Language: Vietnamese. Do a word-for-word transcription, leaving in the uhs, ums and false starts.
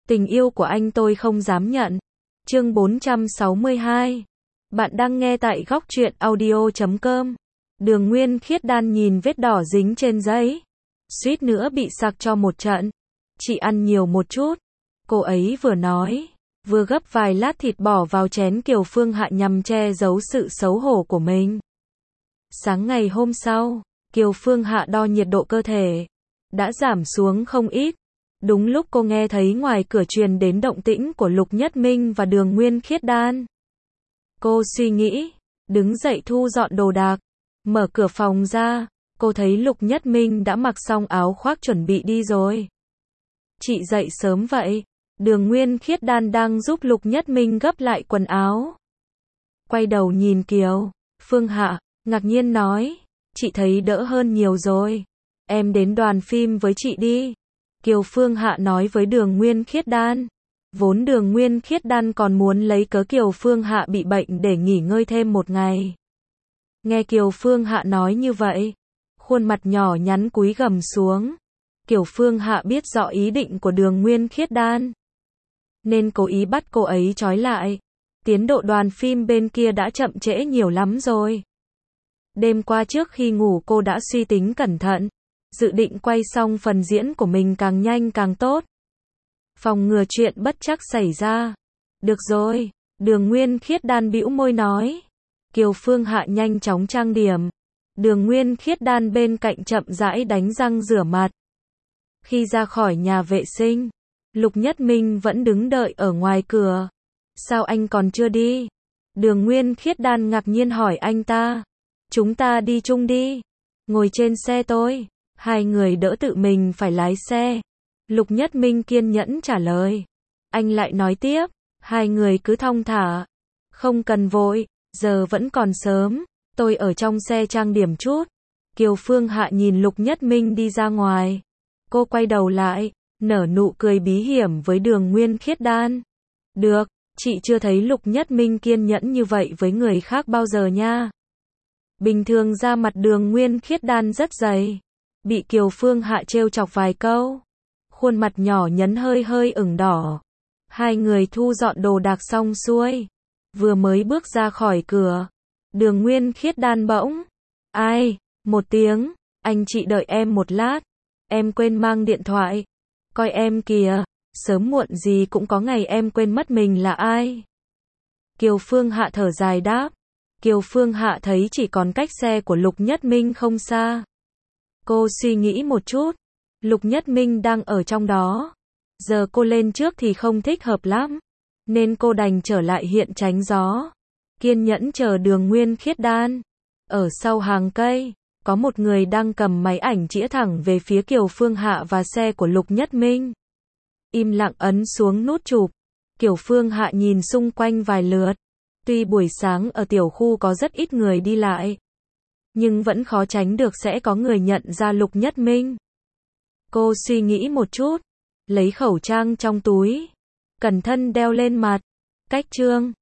Tình yêu của anh tôi không dám nhận. Chương bốn trăm sáu mươi hai. Bạn đang nghe tại góc truyện audio chấm com. Đường Nguyên Khiết Đan nhìn vết đỏ dính trên giấy, suýt nữa bị sặc cho một trận. Chị ăn nhiều một chút. Cô ấy vừa nói, vừa gấp vài lát thịt bỏ vào chén Kiều Phương Hạ nhằm che giấu sự xấu hổ của mình. Sáng ngày hôm sau, Kiều Phương Hạ đo nhiệt độ cơ thể, đã giảm xuống không ít. Đúng lúc cô nghe thấy ngoài cửa truyền đến động tĩnh của Lục Nhất Minh và Đường Nguyên Khiết Đan. Cô suy nghĩ, đứng dậy thu dọn đồ đạc, mở cửa phòng ra, cô thấy Lục Nhất Minh đã mặc xong áo khoác chuẩn bị đi rồi. Chị dậy sớm vậy? Đường Nguyên Khiết Đan đang giúp Lục Nhất Minh gấp lại quần áo. Quay đầu nhìn Kiều Phương Hạ, ngạc nhiên nói, chị thấy đỡ hơn nhiều rồi. Em đến đoàn phim với chị đi. Kiều Phương Hạ nói với Đường Nguyên Khiết Đan. Vốn Đường Nguyên Khiết Đan còn muốn lấy cớ Kiều Phương Hạ bị bệnh để nghỉ ngơi thêm một ngày. Nghe Kiều Phương Hạ nói như vậy, khuôn mặt nhỏ nhắn cúi gằm xuống. Kiều Phương Hạ biết rõ ý định của Đường Nguyên Khiết Đan, nên cố ý bắt cô ấy trói lại. Tiến độ đoàn phim bên kia đã chậm trễ nhiều lắm rồi. Đêm qua trước khi ngủ cô đã suy tính cẩn thận, dự định quay xong phần diễn của mình càng nhanh càng tốt, phòng ngừa chuyện bất trắc xảy ra. Được rồi, Đường Nguyên Khiết Đan bĩu môi nói. Kiều Phương Hạ nhanh chóng trang điểm. Đường Nguyên Khiết Đan bên cạnh chậm rãi đánh răng rửa mặt. Khi ra khỏi nhà vệ sinh, Lục Nhất Minh vẫn đứng đợi ở ngoài cửa. Sao anh còn chưa đi? Đường Nguyên Khiết Đan ngạc nhiên hỏi anh ta. Chúng ta đi chung đi. Ngồi trên xe tôi. Hai người đỡ tự mình phải lái xe. Lục Nhất Minh kiên nhẫn trả lời. Anh lại nói tiếp. Hai người cứ thong thả. Không cần vội, giờ vẫn còn sớm. Tôi ở trong xe trang điểm chút. Kiều Phương Hạ nhìn Lục Nhất Minh đi ra ngoài. Cô quay đầu lại, nở nụ cười bí hiểm với Đường Nguyên Khiết Đan. Được, chị chưa thấy Lục Nhất Minh kiên nhẫn như vậy với người khác bao giờ nha. Bình thường da mặt Đường Nguyên Khiết Đan rất dày. Bị Kiều Phương Hạ trêu chọc vài câu, khuôn mặt nhỏ nhắn hơi hơi ửng đỏ. Hai người thu dọn đồ đạc xong xuôi, vừa mới bước ra khỏi cửa, Đường Nguyên Khiết Đan bỗng, ai, một tiếng, anh chị đợi em một lát, em quên mang điện thoại, coi em kìa, sớm muộn gì cũng có ngày em quên mất mình là ai. Kiều Phương Hạ thở dài đáp. Kiều Phương Hạ thấy chỉ còn cách xe của Lục Nhất Minh không xa. Cô suy nghĩ một chút, Lục Nhất Minh đang ở trong đó. Giờ cô lên trước thì không thích hợp lắm, nên cô đành trở lại hiện tránh gió, kiên nhẫn chờ Đường Nguyên Khiết Đan. Ở sau hàng cây, có một người đang cầm máy ảnh chĩa thẳng về phía Kiều Phương Hạ và xe của Lục Nhất Minh. Im lặng ấn xuống nút chụp. Kiều Phương Hạ nhìn xung quanh vài lượt. Tuy buổi sáng ở tiểu khu có rất ít người đi lại, nhưng vẫn khó tránh được sẽ có người nhận ra Lục Nhất Minh. Cô suy nghĩ một chút, lấy khẩu trang trong túi, cẩn thận đeo lên mặt. Cách chương